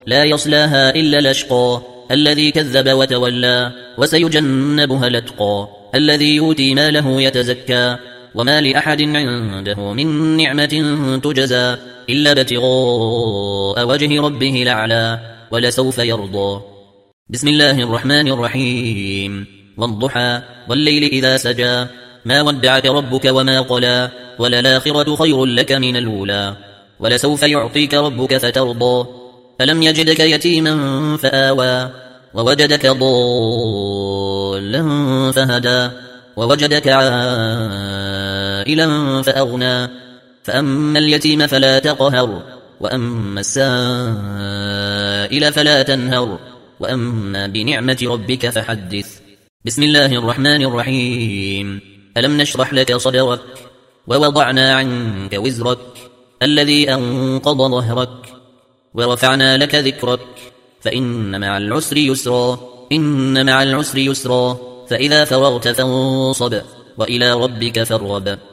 لا يصلاها إلا الأشقى الذي كذب وتولى وسيجنبها الأتقى الذي يؤتي ماله يتزكى وما لأحد عنده من نعمة تجزى إلا ابتغاء وجه ربه الأعلى ولسوف يرضى. بسم الله الرحمن الرحيم. والضحى والليل إذا سجى ما ودعك ربك وما قلى وللآخرة خير لك من الأولى ولسوف يعطيك ربك فترضى ألم يجدك يتيما فآوى ووجدك ضالا فهدى ووجدك عائلا فأغنى فأما اليتيم فلا تقهر وأما السائل فلا تنهر وأما بنعمة ربك فحدث. بسم الله الرحمن الرحيم. ألم نشرح لك صدرك ووضعنا عنك وزرك الذي أنقض ظهرك ورفعنا لك ذكرك فإن مع العسر يسرا إن مع العسر يسرا فإذا فرغت فانصب وإلى ربك فارغب.